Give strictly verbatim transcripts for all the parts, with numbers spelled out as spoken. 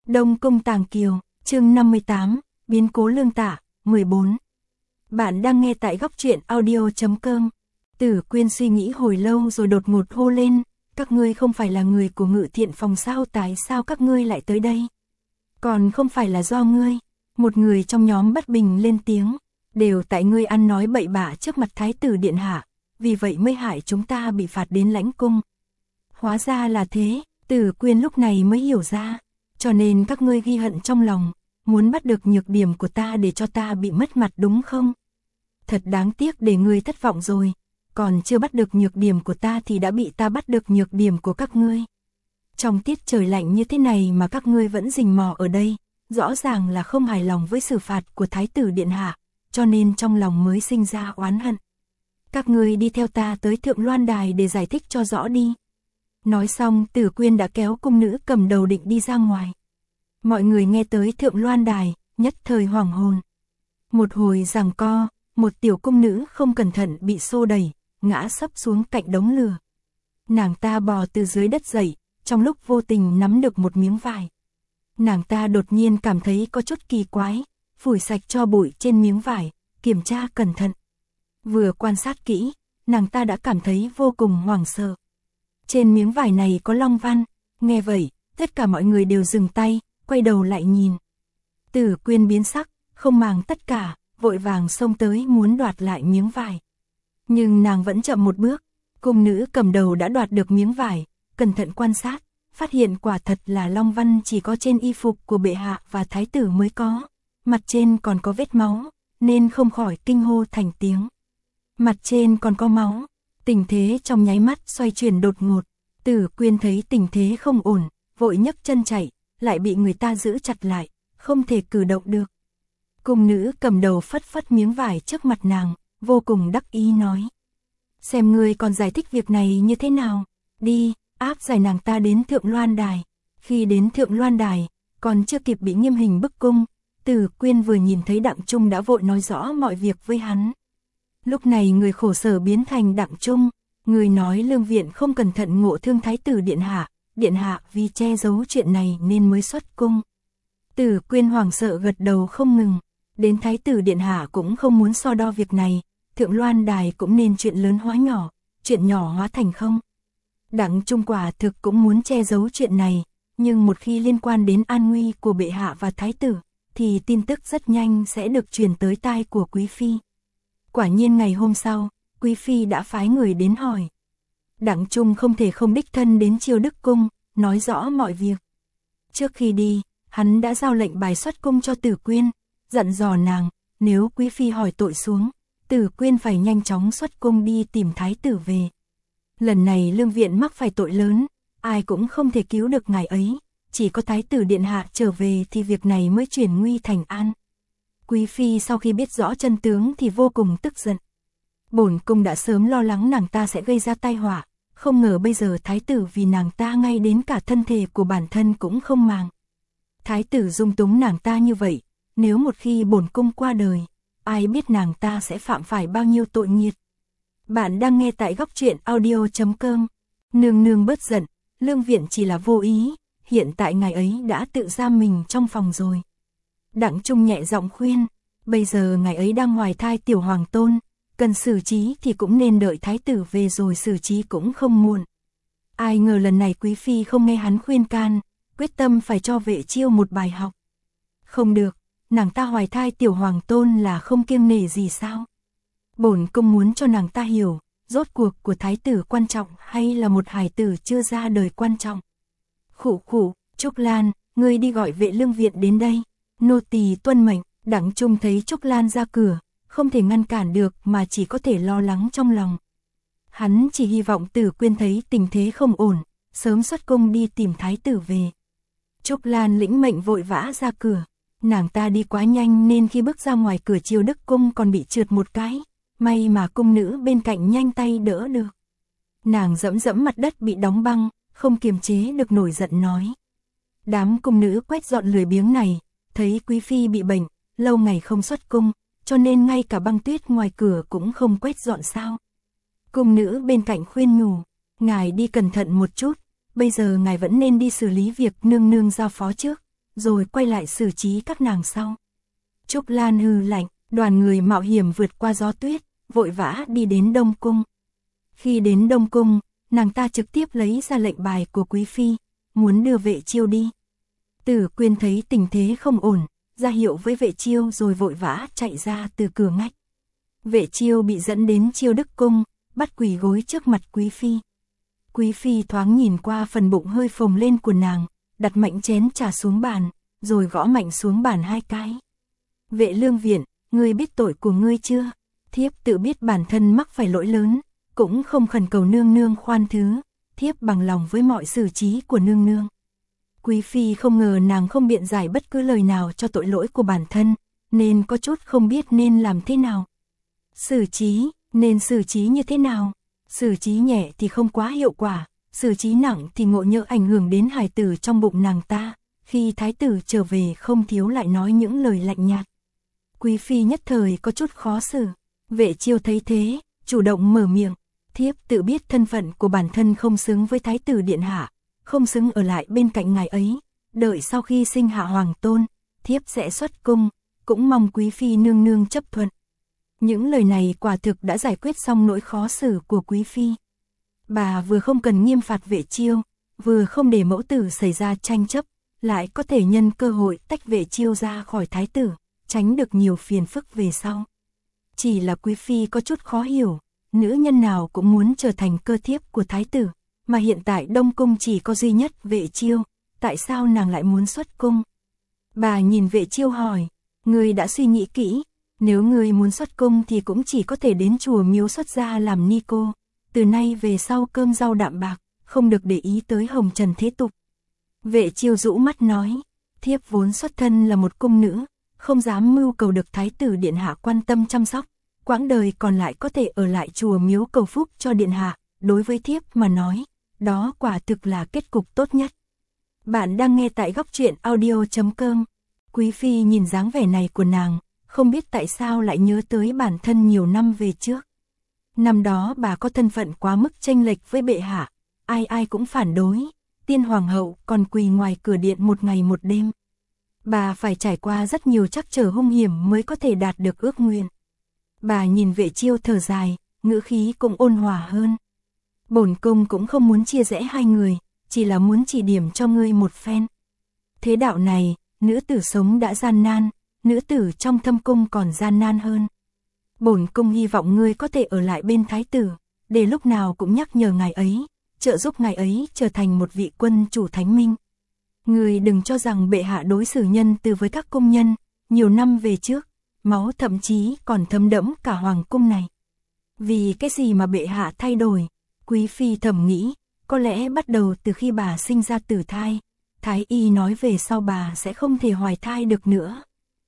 Đông Cung Tàng Kiều, chương năm mươi tám, biến cố Lương Tạ, mười bốn. Bạn đang nghe tại góc truyện audio chấm com. Tử Quyên suy nghĩ hồi lâu rồi đột ngột hô lên, các ngươi không phải là người của Ngự Thiện phòng sao, tại sao các ngươi lại tới đây? Còn không phải là do ngươi. Một người trong nhóm bất bình lên tiếng, đều tại ngươi ăn nói bậy bạ trước mặt Thái tử điện hạ, vì vậy mới hại chúng ta bị phạt đến lãnh cung. Hóa ra là thế, Tử Quyên lúc này mới hiểu ra, cho nên các ngươi ghi hận trong lòng, muốn bắt được nhược điểm của ta để cho ta bị mất mặt đúng không? Thật đáng tiếc để ngươi thất vọng rồi, còn chưa bắt được nhược điểm của ta thì đã bị ta bắt được nhược điểm của các ngươi. Trong tiết trời lạnh như thế này mà các ngươi vẫn rình mò ở đây, rõ ràng là không hài lòng với xử phạt của Thái tử điện hạ, cho nên trong lòng mới sinh ra oán hận. Các ngươi đi theo ta tới Thượng Loan Đài để giải thích cho rõ đi. Nói xong, Tử Quyên đã kéo cung nữ cầm đầu định đi ra ngoài. Mọi người nghe tới Thượng Loan Đài, nhất thời hoảng hồn. Một hồi giằng co, một tiểu cung nữ không cẩn thận bị xô đẩy, ngã sấp xuống cạnh đống lửa. Nàng ta bò từ dưới đất dậy, trong lúc vô tình nắm được một miếng vải. Nàng ta đột nhiên cảm thấy có chút kỳ quái, phủi sạch cho bụi trên miếng vải, kiểm tra cẩn thận. Vừa quan sát kỹ, nàng ta đã cảm thấy vô cùng hoảng sợ. Trên miếng vải này có long văn, nghe vậy, tất cả mọi người đều dừng tay, quay đầu lại nhìn. Tử Quyên biến sắc, không màng tất cả, vội vàng xông tới muốn đoạt lại miếng vải. Nhưng nàng vẫn chậm một bước, cung nữ cầm đầu đã đoạt được miếng vải, cẩn thận quan sát, phát hiện quả thật là long văn chỉ có trên y phục của bệ hạ và thái tử mới có, mặt trên còn có vết máu, nên không khỏi kinh hô thành tiếng. Mặt trên còn có máu, tình thế trong nháy mắt xoay chuyển đột ngột. Tử Quyên thấy tình thế không ổn, vội nhấc chân chạy, lại bị người ta giữ chặt lại, không thể cử động được. Cung nữ cầm đầu phất phất miếng vải trước mặt nàng, vô cùng đắc ý nói: xem ngươi còn giải thích việc này như thế nào, đi, áp giải nàng ta đến Thượng Loan Đài. Khi đến Thượng Loan Đài, còn chưa kịp bị nghiêm hình bức cung, Tử Quyên vừa nhìn thấy Đặng Trung đã vội nói rõ mọi việc với hắn. Lúc này người khổ sở biến thành Đặng Trung, người nói Lương Viện không cẩn thận ngộ thương Thái tử điện hạ, điện hạ vì che giấu chuyện này nên mới xuất cung. Tử Quyên hoảng sợ gật đầu không ngừng, đến Thái tử điện hạ cũng không muốn so đo việc này, Thượng Loan Đài cũng nên chuyện lớn hóa nhỏ, chuyện nhỏ hóa thành không. Đặng Trung quả thực cũng muốn che giấu chuyện này, nhưng một khi liên quan đến an nguy của bệ hạ và thái tử, thì tin tức rất nhanh sẽ được truyền tới tai của quý phi. Quả nhiên ngày hôm sau, quý phi đã phái người đến hỏi. Đặng Trung không thể không đích thân đến Chiêu Đức cung, nói rõ mọi việc. Trước khi đi, hắn đã giao lệnh bài xuất cung cho Tử Quyên, dặn dò nàng, nếu quý phi hỏi tội xuống, Tử Quyên phải nhanh chóng xuất cung đi tìm thái tử về. Lần này Lương Viện mắc phải tội lớn, ai cũng không thể cứu được ngài ấy, chỉ có thái tử điện hạ trở về thì việc này mới chuyển nguy thành an. Quý phi sau khi biết rõ chân tướng thì vô cùng tức giận. Bổn cung đã sớm lo lắng nàng ta sẽ gây ra tai họa, không ngờ bây giờ thái tử vì nàng ta ngay đến cả thân thể của bản thân cũng không màng. Thái tử dung túng nàng ta như vậy, nếu một khi bổn cung qua đời, ai biết nàng ta sẽ phạm phải bao nhiêu tội nghiệt. Bạn đang nghe tại góc truyện audio chấm com. Nương nương bớt giận, Lương Viện chỉ là vô ý, hiện tại ngài ấy đã tự giam mình trong phòng rồi. Đặng Trung nhẹ giọng khuyên, bây giờ ngài ấy đang hoài thai tiểu hoàng tôn, cần xử trí thì cũng nên đợi thái tử về rồi xử trí cũng không muộn. Ai ngờ lần này quý phi không nghe hắn khuyên can, quyết tâm phải cho Vệ Chiêu một bài học. Không được, nàng ta hoài thai tiểu hoàng tôn là không kiêng nể gì sao? Bổn cung muốn cho nàng ta hiểu, rốt cuộc của thái tử quan trọng hay là một hài tử chưa ra đời quan trọng. Khụ khụ, Trúc Lan, ngươi đi gọi Vệ Lương Viện đến đây. Nô tỳ tuân mệnh. Đặng Trung thấy Trúc Lan ra cửa, không thể ngăn cản được mà chỉ có thể lo lắng trong lòng. Hắn chỉ hy vọng Tử Quyên thấy tình thế không ổn, sớm xuất cung đi tìm thái tử về. Trúc Lan lĩnh mệnh vội vã ra cửa, nàng ta đi quá nhanh nên khi bước ra ngoài cửa Chiêu Đức cung còn bị trượt một cái, may mà cung nữ bên cạnh nhanh tay đỡ được. Nàng dẫm dẫm mặt đất bị đóng băng, không kiềm chế được nổi giận nói: đám cung nữ quét dọn lười biếng này, thấy quý phi bị bệnh, lâu ngày không xuất cung, cho nên ngay cả băng tuyết ngoài cửa cũng không quét dọn sao? Cung nữ bên cạnh khuyên nhủ, ngài đi cẩn thận một chút, bây giờ ngài vẫn nên đi xử lý việc nương nương giao phó trước, rồi quay lại xử trí các nàng sau. Trúc Lan hừ lạnh, đoàn người mạo hiểm vượt qua gió tuyết, vội vã đi đến Đông Cung. Khi đến Đông Cung, nàng ta trực tiếp lấy ra lệnh bài của Quý Phi, muốn đưa Vệ Chiêu đi. Tử Quyên thấy tình thế không ổn, ra hiệu với Vệ Chiêu rồi vội vã chạy ra từ cửa ngách. Vệ Chiêu bị dẫn đến Chiêu Đức Cung, bắt quỳ gối trước mặt Quý Phi. Quý Phi thoáng nhìn qua phần bụng hơi phồng lên của nàng, đặt mạnh chén trà xuống bàn, rồi gõ mạnh xuống bàn hai cái. Vệ Lương Viện, ngươi biết tội của ngươi chưa? Thiếp tự biết bản thân mắc phải lỗi lớn, cũng không khẩn cầu nương nương khoan thứ, thiếp bằng lòng với mọi xử trí của nương nương. Quý Phi không ngờ nàng không biện giải bất cứ lời nào cho tội lỗi của bản thân, nên có chút không biết nên làm thế nào. Xử trí, nên xử trí như thế nào? Xử trí nhẹ thì không quá hiệu quả, xử trí nặng thì ngộ nhỡ ảnh hưởng đến hài tử trong bụng nàng ta, khi thái tử trở về không thiếu lại nói những lời lạnh nhạt. Quý Phi nhất thời có chút khó xử. Vệ Chiêu thấy thế, chủ động mở miệng, thiếp tự biết thân phận của bản thân không xứng với thái tử điện hạ, không xứng ở lại bên cạnh ngài ấy, đợi sau khi sinh hạ hoàng tôn, thiếp sẽ xuất cung, cũng mong Quý Phi nương nương chấp thuận. Những lời này quả thực đã giải quyết xong nỗi khó xử của Quý Phi. Bà vừa không cần nghiêm phạt Vệ Chiêu, vừa không để mẫu tử xảy ra tranh chấp, lại có thể nhân cơ hội tách Vệ Chiêu ra khỏi thái tử, tránh được nhiều phiền phức về sau. Chỉ là Quý Phi có chút khó hiểu, nữ nhân nào cũng muốn trở thành cơ thiếp của thái tử, mà hiện tại Đông Cung chỉ có duy nhất Vệ Chiêu, tại sao nàng lại muốn xuất cung? Bà nhìn Vệ Chiêu hỏi, ngươi đã suy nghĩ kỹ, nếu ngươi muốn xuất cung thì cũng chỉ có thể đến chùa miếu xuất gia làm ni cô, từ nay về sau cơm rau đạm bạc, không được để ý tới hồng trần thế tục. Vệ Chiêu rũ mắt nói, thiếp vốn xuất thân là một cung nữ, không dám mưu cầu được thái tử điện hạ quan tâm chăm sóc, quãng đời còn lại có thể ở lại chùa miếu cầu phúc cho điện hạ, đối với thiếp mà nói, đó quả thực là kết cục tốt nhất. Bạn đang nghe tại góc truyện audio chấm com. Quý Phi nhìn dáng vẻ này của nàng, không biết tại sao lại nhớ tới bản thân nhiều năm về trước. Năm đó bà có thân phận quá mức chênh lệch với bệ hạ, ai ai cũng phản đối, tiên hoàng hậu còn quỳ ngoài cửa điện một ngày một đêm. Bà phải trải qua rất nhiều trắc trở hung hiểm mới có thể đạt được ước nguyện. Bà nhìn Vệ Chiêu thở dài, ngữ khí cũng ôn hòa hơn. Bổn cung cũng không muốn chia rẽ hai người, chỉ là muốn chỉ điểm cho ngươi một phen. Thế đạo này, nữ tử sống đã gian nan, nữ tử trong thâm cung còn gian nan hơn. Bổn cung hy vọng ngươi có thể ở lại bên thái tử, để lúc nào cũng nhắc nhở ngài ấy, trợ giúp ngài ấy trở thành một vị quân chủ thánh minh. Ngươi đừng cho rằng bệ hạ đối xử nhân từ với các công nhân, nhiều năm về trước, máu thậm chí còn thấm đẫm cả hoàng cung này. Vì cái gì mà bệ hạ thay đổi? Quý Phi thầm nghĩ, có lẽ bắt đầu từ khi bà sinh ra tử thai, thái y nói về sau bà sẽ không thể hoài thai được nữa.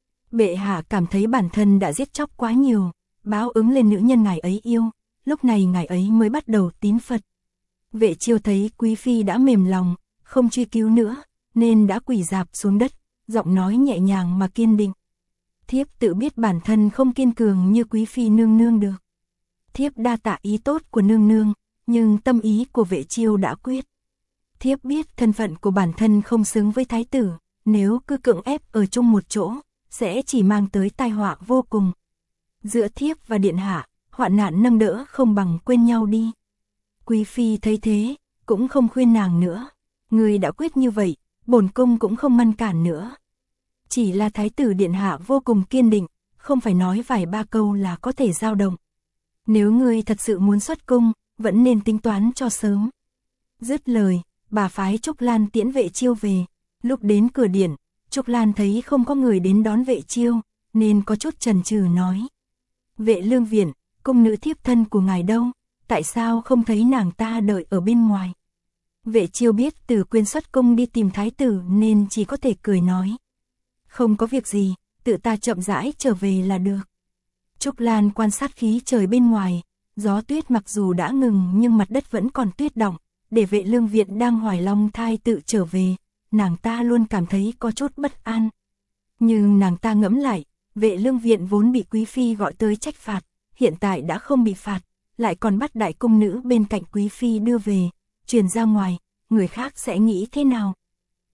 Bệ hạ cảm thấy bản thân đã giết chóc quá nhiều, báo ứng lên nữ nhân ngài ấy yêu, lúc này ngài ấy mới bắt đầu tín Phật. Vệ Chiêu thấy Quý Phi đã mềm lòng, không truy cứu nữa, nên đã quỳ rạp xuống đất, giọng nói nhẹ nhàng mà kiên định. Thiếp tự biết bản thân không kiên cường như Quý Phi nương nương được. Thiếp đa tạ ý tốt của nương nương, nhưng tâm ý của Vệ Chiêu đã quyết. Thiếp biết thân phận của bản thân không xứng với thái tử, nếu cứ cưỡng ép ở chung một chỗ, sẽ chỉ mang tới tai họa vô cùng. Giữa thiếp và điện hạ, hoạn nạn nâng đỡ không bằng quên nhau đi. Quý Phi thấy thế, cũng không khuyên nàng nữa. Người đã quyết như vậy, bổn cung cũng không ngăn cản nữa. Chỉ là thái tử điện hạ vô cùng kiên định, không phải nói vài ba câu là có thể dao động. Nếu ngươi thật sự muốn xuất cung, vẫn nên tính toán cho sớm. Dứt lời, bà phái Trúc Lan tiễn Vệ Chiêu về. Lúc đến cửa điện, Trúc Lan thấy không có người đến đón Vệ Chiêu, nên có chút chần chừ nói. Vệ Lương Viện, cung nữ thiếp thân của ngài đâu, tại sao không thấy nàng ta đợi ở bên ngoài? Vệ Chiêu biết Tử Quyên xuất cung đi tìm thái tử nên chỉ có thể cười nói. Không có việc gì, tự ta chậm rãi trở về là được. Trúc Lan quan sát khí trời bên ngoài, gió tuyết mặc dù đã ngừng nhưng mặt đất vẫn còn tuyết đọng, để Vệ Lương Viện đang hoài long thai tự trở về, nàng ta luôn cảm thấy có chút bất an. Nhưng nàng ta ngẫm lại, Vệ Lương Viện vốn bị Quý Phi gọi tới trách phạt, hiện tại đã không bị phạt, lại còn bắt đại cung nữ bên cạnh Quý Phi đưa về, truyền ra ngoài, người khác sẽ nghĩ thế nào?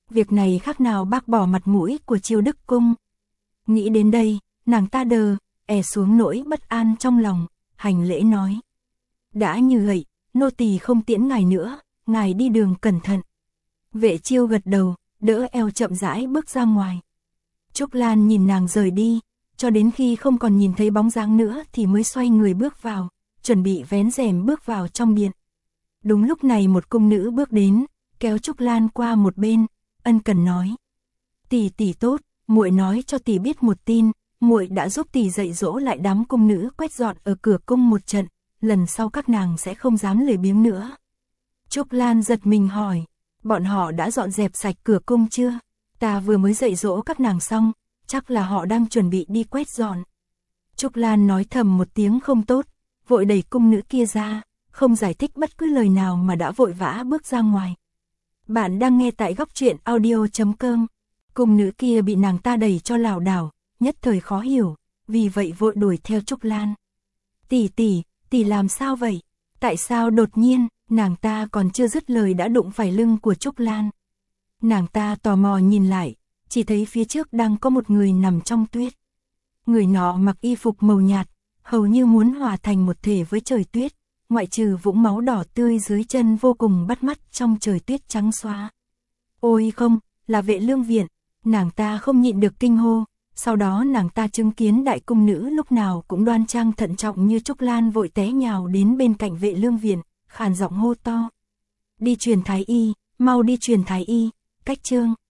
Việc này khác nào bác bỏ mặt mũi của Chiêu Đức Cung. Nghĩ đến đây, nàng ta đờ, è xuống nỗi bất an trong lòng, hành lễ nói. Đã như vậy, nô tỳ không tiễn ngài nữa, ngài đi đường cẩn thận. Vệ Chiêu gật đầu, đỡ eo chậm rãi bước ra ngoài. Trúc Lan nhìn nàng rời đi, cho đến khi không còn nhìn thấy bóng dáng nữa thì mới xoay người bước vào, chuẩn bị vén rèm bước vào trong điện. Đúng lúc này một cung nữ bước đến, kéo Trúc Lan qua một bên, ân cần nói: "Tỷ tỷ tốt, muội nói cho tỷ biết một tin, muội đã giúp tỷ dạy dỗ lại đám cung nữ quét dọn ở cửa cung một trận, lần sau các nàng sẽ không dám lười biếng nữa." Trúc Lan giật mình hỏi: "Bọn họ đã dọn dẹp sạch cửa cung chưa? Ta vừa mới dạy dỗ các nàng xong, chắc là họ đang chuẩn bị đi quét dọn." Trúc Lan nói thầm một tiếng không tốt, vội đẩy cung nữ kia ra, không giải thích bất cứ lời nào mà đã vội vã bước ra ngoài. Bạn đang nghe tại góc truyện audio chấm com. Cung nữ kia bị nàng ta đẩy cho lảo đảo, nhất thời khó hiểu, vì vậy vội đuổi theo Trúc Lan. "Tỷ tỷ, tỷ làm sao vậy? Tại sao đột nhiên?" Nàng ta còn chưa dứt lời đã đụng phải lưng của Trúc Lan. Nàng ta tò mò nhìn lại, chỉ thấy phía trước đang có một người nằm trong tuyết. Người nọ mặc y phục màu nhạt, hầu như muốn hòa thành một thể với trời tuyết, ngoại trừ vũng máu đỏ tươi dưới chân vô cùng bắt mắt trong trời tuyết trắng xóa. "Ôi không, là Vệ Lương Viện!" Nàng ta không nhịn được kinh hô, sau đó nàng ta chứng kiến đại cung nữ lúc nào cũng đoan trang thận trọng như Trúc Lan vội té nhào đến bên cạnh Vệ Lương Viện, khàn giọng hô to: "Đi truyền thái y, mau đi truyền thái y." Cách chương